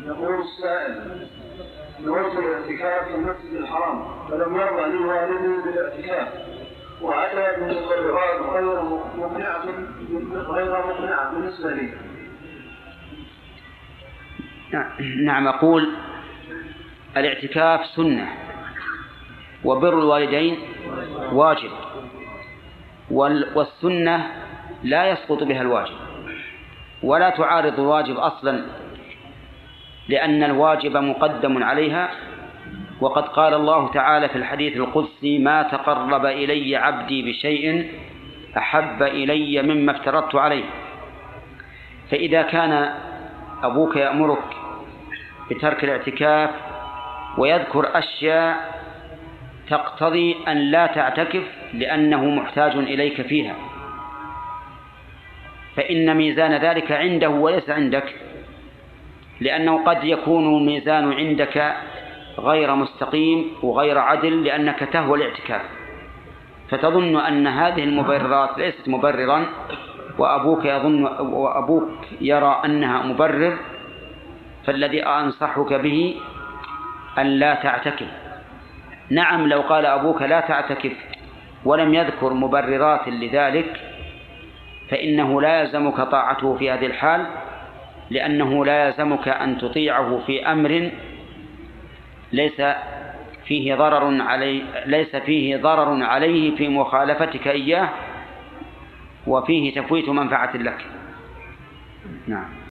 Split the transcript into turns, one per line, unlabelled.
يقول السائل: نويت الاعتكاف في المسجد الحرام فلم يرضى لي والدي بالاعتكاف وأتى بمبررات غير مقنعة بالنسبة لي.
نعم، أقول الاعتكاف سنة وبر الوالدين واجب، والسنة لا يسقط بها الواجب ولا تعارض الواجب أصلا، لأن الواجب مقدم عليها. وقد قال الله تعالى في الحديث القدسي: ما تقرب إلي عبدي بشيء أحب إلي مما افترضت عليه. فإذا كان أبوك يأمرك بترك الاعتكاف ويذكر أشياء تقتضي أن لا تعتكف لأنه محتاج إليك فيها، فإن ميزان ذلك عنده وليس عندك، لأنه قد يكون الميزان عندك غير مستقيم وغير عدل لأنك تهوى الاعتكاف، فتظن أن هذه المبررات ليست مبررا وأبوك يرى أنها مبرر. فالذي أنصحك به أن لا تعتكف. نعم، لو قال أبوك لا تعتكف ولم يذكر مبررات لذلك فإنه لا يلزمك طاعته في هذه الحال، لأنه لا يلزمك أن تطيعه في أمر ليس فيه ضرر عليه في مخالفتك إياه وفيه تفويت منفعة لك. نعم.